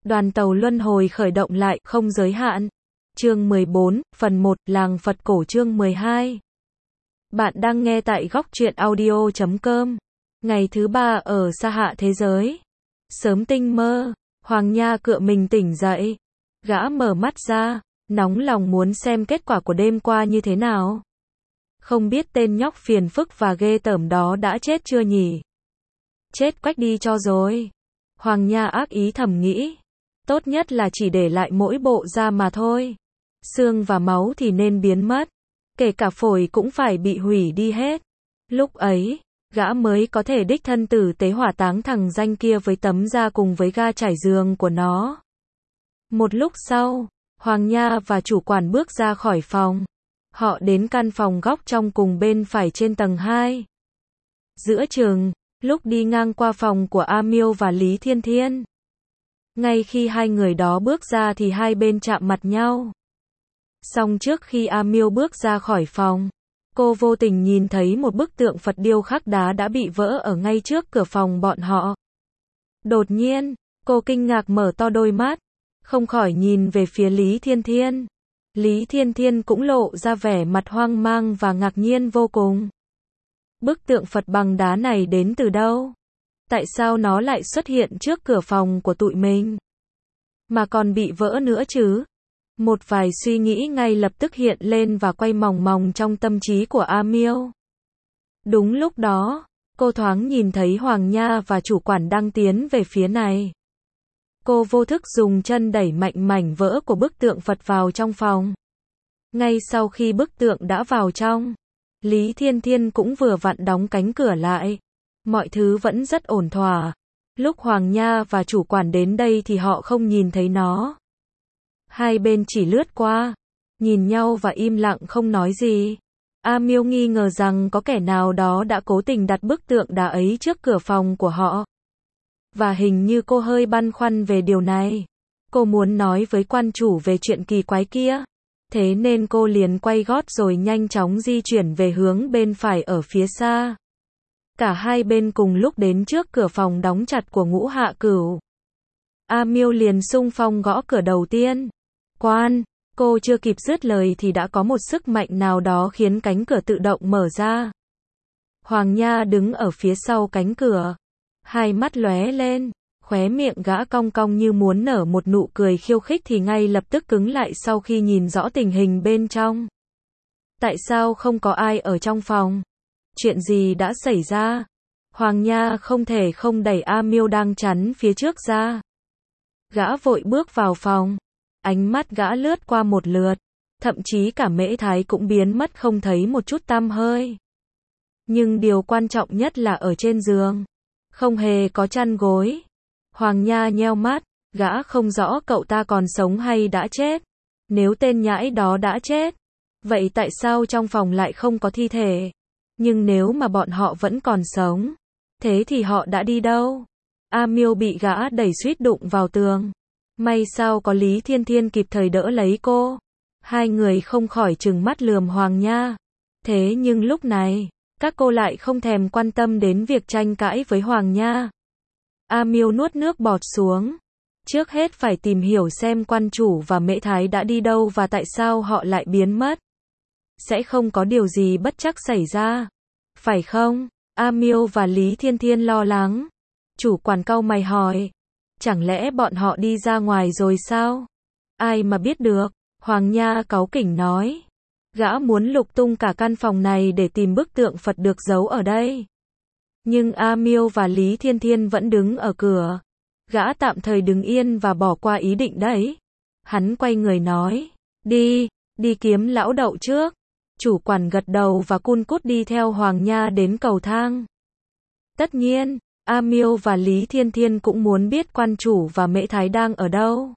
Đoàn tàu luân hồi khởi động lại, không giới hạn. Chương 14, phần 1, Làng Phật Cổ chương 12. Bạn đang nghe tại góc truyện audio.com. Ngày thứ 3 ở xa hạ thế giới. Sớm tinh mơ, Hoàng Nha cựa mình tỉnh dậy. Gã mở mắt ra, nóng lòng muốn xem kết quả của đêm qua như thế nào. Không biết tên nhóc phiền phức và ghê tởm đó đã chết chưa nhỉ? Chết quách đi cho rồi. Hoàng Nha ác ý thầm nghĩ. Tốt nhất là chỉ để lại mỗi bộ da mà thôi. Xương và máu thì nên biến mất. Kể cả phổi cũng phải bị hủy đi hết. Lúc ấy, gã mới có thể đích thân tử tế hỏa táng thằng danh kia với tấm da cùng với ga trải giường của nó. Một lúc sau, Hoàng Nha và chủ quản bước ra khỏi phòng. Họ đến căn phòng góc trong cùng bên phải trên tầng 2. Giữa chừng, lúc đi ngang qua phòng của A Miêu và Lý Thiên Thiên. Ngay khi hai người đó bước ra thì hai bên chạm mặt nhau. Song trước khi A Miêu bước ra khỏi phòng, cô vô tình nhìn thấy một bức tượng Phật điêu khắc đá đã bị vỡ ở ngay trước cửa phòng bọn họ. Đột nhiên, cô kinh ngạc mở to đôi mắt, không khỏi nhìn về phía Lý Thiên Thiên. Lý Thiên Thiên cũng lộ ra vẻ mặt hoang mang và ngạc nhiên vô cùng. Bức tượng Phật bằng đá này đến từ đâu? Tại sao nó lại xuất hiện trước cửa phòng của tụi mình? Mà còn bị vỡ nữa chứ? Một vài suy nghĩ ngay lập tức hiện lên và quay mòng mòng trong tâm trí của A Miêu. Đúng lúc đó, cô thoáng nhìn thấy Hoàng Nha và chủ quản đang tiến về phía này. Cô vô thức dùng chân đẩy mạnh mảnh vỡ của bức tượng Phật vào trong phòng. Ngay sau khi bức tượng đã vào trong, Lý Thiên Thiên cũng vừa vặn đóng cánh cửa lại. Mọi thứ vẫn rất ổn thỏa. Lúc Hoàng Nha và chủ quản đến đây thì họ không nhìn thấy nó. Hai bên chỉ lướt qua, nhìn nhau và im lặng không nói gì. A Miêu nghi ngờ rằng có kẻ nào đó đã cố tình đặt bức tượng đá ấy trước cửa phòng của họ. Và hình như cô hơi băn khoăn về điều này. Cô muốn nói với quan chủ về chuyện kỳ quái kia. Thế nên cô liền quay gót rồi nhanh chóng di chuyển về hướng bên phải ở phía xa. Cả hai bên cùng lúc đến trước cửa phòng đóng chặt của Ngũ Hạ Cửu. A Miêu liền xung phong gõ cửa đầu tiên. Quan, cô chưa kịp dứt lời thì đã có một sức mạnh nào đó khiến cánh cửa tự động mở ra. Hoàng Nha đứng ở phía sau cánh cửa. Hai mắt lóe lên, khóe miệng gã cong cong như muốn nở một nụ cười khiêu khích thì ngay lập tức cứng lại sau khi nhìn rõ tình hình bên trong. Tại sao không có ai ở trong phòng? Chuyện gì đã xảy ra? Hoàng Nha không thể không đẩy A Miêu đang chắn phía trước ra. Gã vội bước vào phòng. Ánh mắt gã lướt qua một lượt. Thậm chí cả Mễ Thái cũng biến mất không thấy một chút tăm hơi. Nhưng điều quan trọng nhất là ở trên giường. Không hề có chăn gối. Hoàng Nha nheo mắt. Gã không rõ cậu ta còn sống hay đã chết. Nếu tên nhãi đó đã chết, vậy tại sao trong phòng lại không có thi thể? Nhưng nếu mà bọn họ vẫn còn sống, thế thì họ đã đi đâu? A Miêu bị gã đẩy suýt đụng vào tường. May sao có Lý Thiên Thiên kịp thời đỡ lấy cô. Hai người không khỏi trừng mắt lườm Hoàng Nha. Thế nhưng lúc này, các cô lại không thèm quan tâm đến việc tranh cãi với Hoàng Nha. A Miêu nuốt nước bọt xuống. Trước hết phải tìm hiểu xem quan chủ và Mễ Thái đã đi đâu và tại sao họ lại biến mất. Sẽ không có điều gì bất trắc xảy ra. Phải không? A Miêu và Lý Thiên Thiên lo lắng. Chủ quản cau mày hỏi. Chẳng lẽ bọn họ đi ra ngoài rồi sao? Ai mà biết được? Hoàng Nha cáu kỉnh nói. Gã muốn lục tung cả căn phòng này để tìm bức tượng Phật được giấu ở đây. Nhưng A Miêu và Lý Thiên Thiên vẫn đứng ở cửa. Gã tạm thời đứng yên và bỏ qua ý định đấy. Hắn quay người nói. Đi kiếm lão đậu trước. Chủ quản gật đầu và cun cút đi theo Hoàng Nha đến cầu thang. Tất nhiên, A Miêu và Lý Thiên Thiên cũng muốn biết quan chủ và Mễ Thái đang ở đâu.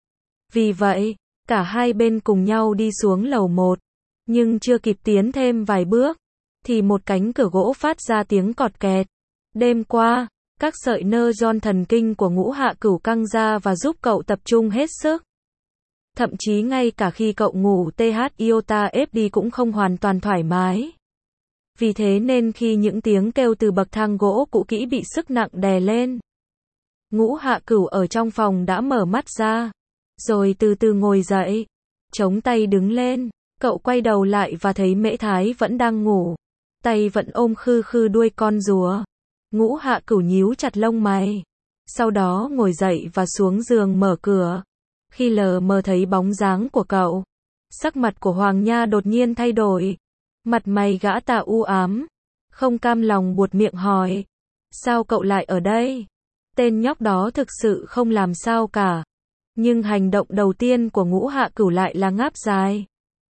Vì vậy, cả hai bên cùng nhau đi xuống lầu 1. Nhưng chưa kịp tiến thêm vài bước, thì một cánh cửa gỗ phát ra tiếng cọt kẹt. Đêm qua, các sợi nơ giòn thần kinh của Ngũ Hạ Cửu căng ra và giúp cậu tập trung hết sức. Thậm chí ngay cả khi cậu ngủ TH iota FD cũng không hoàn toàn thoải mái. Vì thế nên khi những tiếng kêu từ bậc thang gỗ cũ kỹ bị sức nặng đè lên, Ngũ Hạ Cửu ở trong phòng đã mở mắt ra, rồi từ từ ngồi dậy, chống tay đứng lên, cậu quay đầu lại và thấy Mễ Thái vẫn đang ngủ, tay vẫn ôm khư khư đuôi con rùa. Ngũ Hạ Cửu nhíu chặt lông mày, sau đó ngồi dậy và xuống giường mở cửa. Khi lờ mờ thấy bóng dáng của cậu, sắc mặt của Hoàng Nha đột nhiên thay đổi, mặt mày gã ta u ám, không cam lòng buột miệng hỏi, sao cậu lại ở đây? Tên nhóc đó thực sự không làm sao cả, nhưng hành động đầu tiên của Ngũ Hạ Cửu lại là ngáp dài.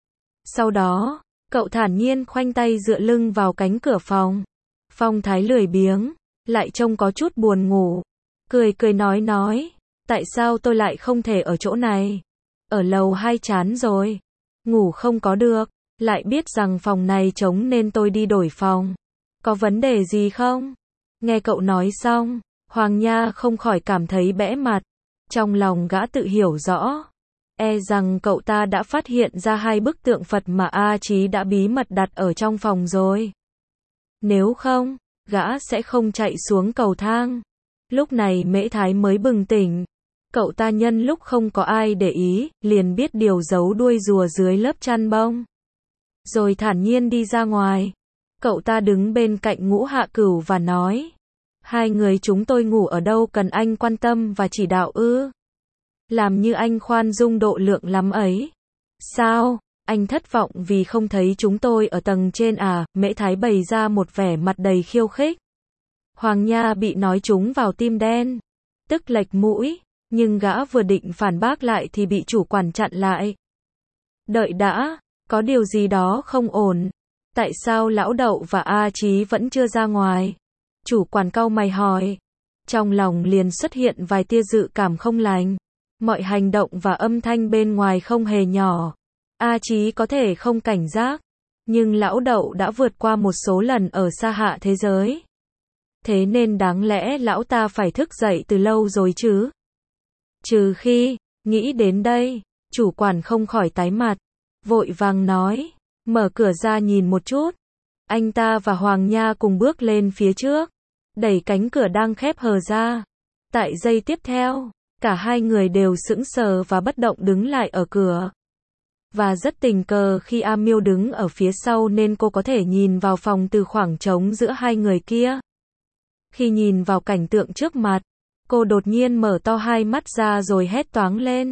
Sau đó, cậu thản nhiên khoanh tay dựa lưng vào cánh cửa phòng. Phong thái lười biếng, lại trông có chút buồn ngủ, cười cười nói, tại sao tôi lại không thể ở chỗ này? Ở lầu 2 chán rồi, ngủ không có được, lại biết rằng phòng này trống nên tôi đi đổi phòng. Có vấn đề gì không? Nghe cậu nói xong, Hoàng Nha không khỏi cảm thấy bẽ mặt, trong lòng gã tự hiểu rõ, e rằng cậu ta đã phát hiện ra 2 bức tượng Phật mà A Chí đã bí mật đặt ở trong phòng rồi. Nếu không, gã sẽ không chạy xuống cầu thang. Lúc này Mễ Thái mới bừng tỉnh. Cậu ta nhân lúc không có ai để ý, liền biết điều giấu đuôi rùa dưới lớp chăn bông. Rồi thản nhiên đi ra ngoài. Cậu ta đứng bên cạnh Ngũ Hạ Cửu và nói, 2 người chúng tôi ngủ ở đâu cần anh quan tâm và chỉ đạo ư? Làm như anh khoan dung độ lượng lắm ấy. Sao? Anh thất vọng vì không thấy chúng tôi ở tầng trên à? Mễ Thái bày ra một vẻ mặt đầy khiêu khích. Hoàng Nha bị nói trúng vào tim đen, tức lệch mũi, nhưng gã vừa định phản bác lại thì bị chủ quản chặn lại. Đợi đã, có điều gì đó không ổn. Tại sao Lão Đậu và A Chí vẫn chưa ra ngoài? Chủ quản cau mày hỏi. Trong lòng liền xuất hiện vài tia dự cảm không lành. Mọi hành động và âm thanh bên ngoài không hề nhỏ. A Chí có thể không cảnh giác, nhưng Lão Đậu đã vượt qua một số lần ở xa hạ thế giới. Thế nên đáng lẽ lão ta phải thức dậy từ lâu rồi chứ. Trừ khi, nghĩ đến đây, chủ quản không khỏi tái mặt, vội vàng nói, mở cửa ra nhìn một chút. Anh ta và Hoàng Nha cùng bước lên phía trước, đẩy cánh cửa đang khép hờ ra. Tại giây tiếp theo, cả 2 người đều sững sờ và bất động đứng lại ở cửa. Và rất tình cờ khi A Miêu đứng ở phía sau nên cô có thể nhìn vào phòng từ khoảng trống giữa 2 người kia. Khi nhìn vào cảnh tượng trước mặt, cô đột nhiên mở to 2 mắt ra rồi hét toáng lên.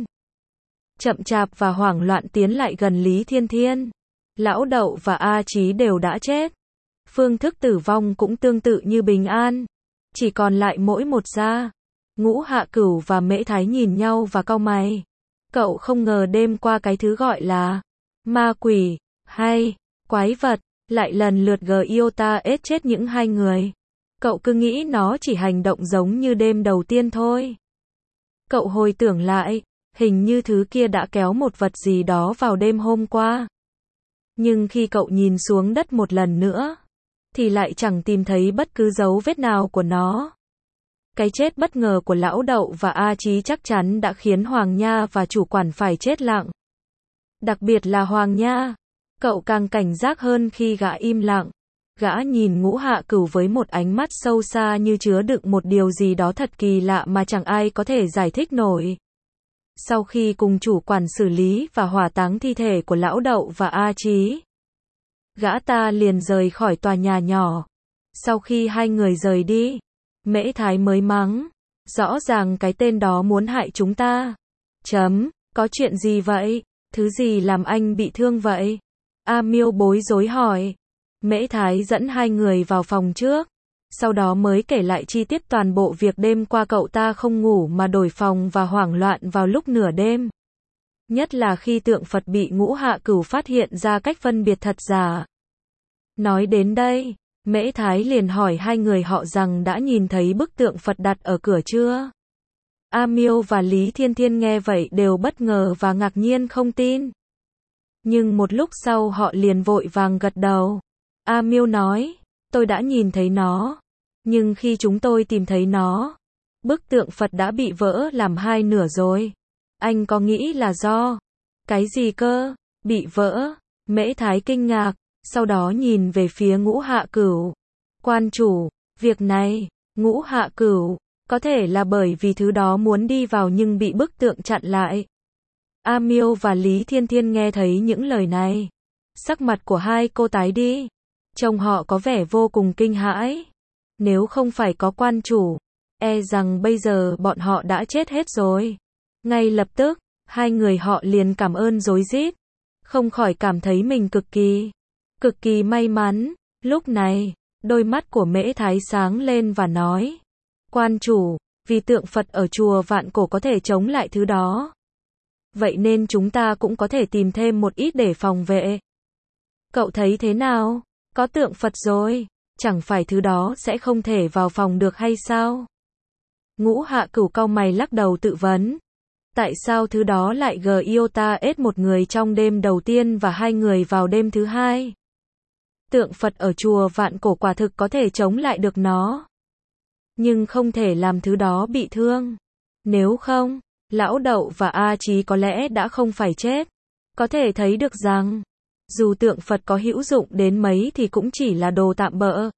Chậm chạp và hoảng loạn tiến lại gần Lý Thiên Thiên. Lão Đậu và A Chí đều đã chết. Phương thức tử vong cũng tương tự như Bình An. Chỉ còn lại mỗi một da. Ngũ Hạ Cửu và Mễ Thái nhìn nhau và cau mày. Cậu không ngờ đêm qua cái thứ gọi là ma quỷ hay quái vật lại lần lượt Giota ết chết những 2 người. Cậu cứ nghĩ nó chỉ hành động giống như đêm đầu tiên thôi. Cậu hồi tưởng lại, hình như thứ kia đã kéo một vật gì đó vào đêm hôm qua. Nhưng khi cậu nhìn xuống đất một lần nữa, thì lại chẳng tìm thấy bất cứ dấu vết nào của nó. Cái chết bất ngờ của Lão Đậu và A Chí chắc chắn đã khiến Hoàng Nha và chủ quản phải chết lặng. Đặc biệt là Hoàng Nha. Cậu càng cảnh giác hơn khi gã im lặng. Gã nhìn Ngũ Hạ Cửu với một ánh mắt sâu xa như chứa đựng một điều gì đó thật kỳ lạ mà chẳng ai có thể giải thích nổi. Sau khi cùng chủ quản xử lý và hỏa táng thi thể của Lão Đậu và A Chí, gã ta liền rời khỏi tòa nhà nhỏ. Sau khi 2 người rời đi, Mễ Thái mới mắng, rõ ràng cái tên đó muốn hại chúng ta. Có chuyện gì vậy? Thứ gì làm anh bị thương vậy? A Miêu bối rối hỏi. Mễ Thái dẫn 2 người vào phòng trước, sau đó mới kể lại chi tiết toàn bộ việc đêm qua cậu ta không ngủ mà đổi phòng và hoảng loạn vào lúc nửa đêm. Nhất là khi tượng Phật bị Ngũ Hạ Cửu phát hiện ra cách phân biệt thật giả. Nói đến đây, Mễ Thái liền hỏi 2 người họ rằng đã nhìn thấy bức tượng Phật đặt ở cửa chưa? A Miêu và Lý Thiên Thiên nghe vậy đều bất ngờ và ngạc nhiên không tin. Nhưng một lúc sau họ liền vội vàng gật đầu. A Miêu nói, tôi đã nhìn thấy nó. Nhưng khi chúng tôi tìm thấy nó, bức tượng Phật đã bị vỡ làm 2 nửa rồi. Anh có nghĩ là do cái gì cơ? Bị vỡ? Mễ Thái kinh ngạc, sau đó nhìn về phía Ngũ Hạ Cửu. Quan chủ, việc này, Ngũ Hạ Cửu, Có thể là bởi vì thứ đó muốn đi vào nhưng bị bức tượng chặn lại. A Miêu và Lý Thiên Thiên nghe thấy những lời này. Sắc mặt của hai cô tái đi. Trông họ có vẻ vô cùng kinh hãi. Nếu không phải có quan chủ, e rằng bây giờ bọn họ đã chết hết rồi. Ngay lập tức, hai người họ liền cảm ơn rối rít. Không khỏi cảm thấy mình cực kỳ may mắn. Lúc này, đôi mắt của Mễ Thái sáng lên và nói. Quan chủ, vì tượng Phật ở chùa Vạn Cổ có thể chống lại thứ đó. Vậy nên chúng ta cũng có thể tìm thêm một ít để phòng vệ. Cậu thấy thế nào? Có tượng Phật rồi, chẳng phải thứ đó sẽ không thể vào phòng được hay sao? Ngũ Hạ Cửu cau mày lắc đầu tự vấn. Tại sao thứ đó lại Giota ết một người trong đêm đầu tiên và hai người vào đêm thứ hai? Tượng Phật ở chùa Vạn Cổ quả thực có thể chống lại được nó. Nhưng không thể làm thứ đó bị thương. Nếu không, Lão Đậu và A Chí có lẽ đã không phải chết. Có thể thấy được rằng, dù tượng Phật có hữu dụng đến mấy thì cũng chỉ là đồ tạm bợ.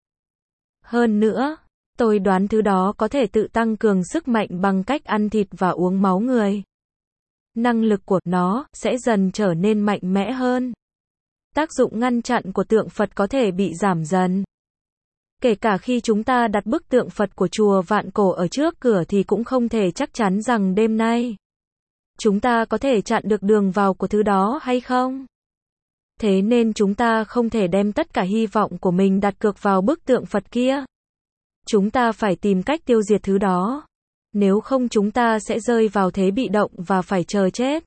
Hơn nữa, tôi đoán thứ đó có thể tự tăng cường sức mạnh bằng cách ăn thịt và uống máu người. Năng lực của nó sẽ dần trở nên mạnh mẽ hơn. Tác dụng ngăn chặn của tượng Phật có thể bị giảm dần. Kể cả khi chúng ta đặt bức tượng Phật của chùa Vạn Cổ ở trước cửa thì cũng không thể chắc chắn rằng đêm nay chúng ta có thể chặn được đường vào của thứ đó hay không. Thế nên chúng ta không thể đem tất cả hy vọng của mình đặt cược vào bức tượng Phật kia. Chúng ta phải tìm cách tiêu diệt thứ đó. Nếu không chúng ta sẽ rơi vào thế bị động và phải chờ chết.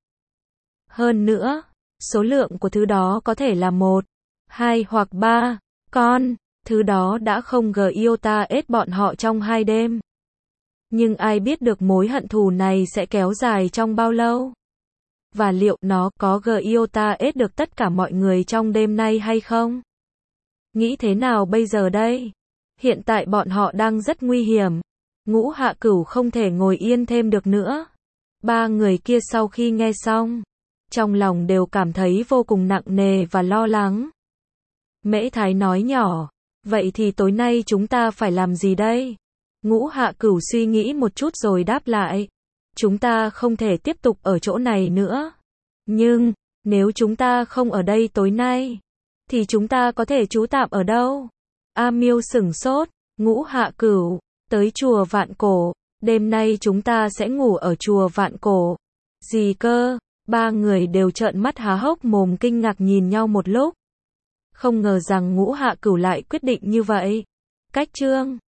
Hơn nữa, số lượng của thứ đó có thể là 1, 2 hoặc 3 con. Thứ đó đã không Giota ết bọn họ trong 2 đêm. Nhưng ai biết được mối hận thù này sẽ kéo dài trong bao lâu? Và liệu nó có Giota ết được tất cả mọi người trong đêm nay hay không? Nghĩ thế nào bây giờ đây? Hiện tại bọn họ đang rất nguy hiểm. Ngũ Hạ Cửu không thể ngồi yên thêm được nữa. Ba người kia sau khi nghe xong, trong lòng đều cảm thấy vô cùng nặng nề và lo lắng. Mễ Thái nói nhỏ. Vậy thì tối nay chúng ta phải làm gì đây? Ngũ Hạ Cửu suy nghĩ một chút rồi đáp lại. Chúng ta không thể tiếp tục ở chỗ này nữa. Nhưng, nếu chúng ta không ở đây tối nay, thì chúng ta có thể trú tạm ở đâu? A Miêu sửng sốt. Ngũ Hạ Cửu, tới chùa Vạn Cổ. Đêm nay chúng ta sẽ ngủ ở chùa Vạn Cổ. Gì cơ? Ba người đều trợn mắt há hốc mồm kinh ngạc nhìn nhau một lúc. Không ngờ rằng Ngũ Hạ Cửu lại quyết định như vậy. Cách chương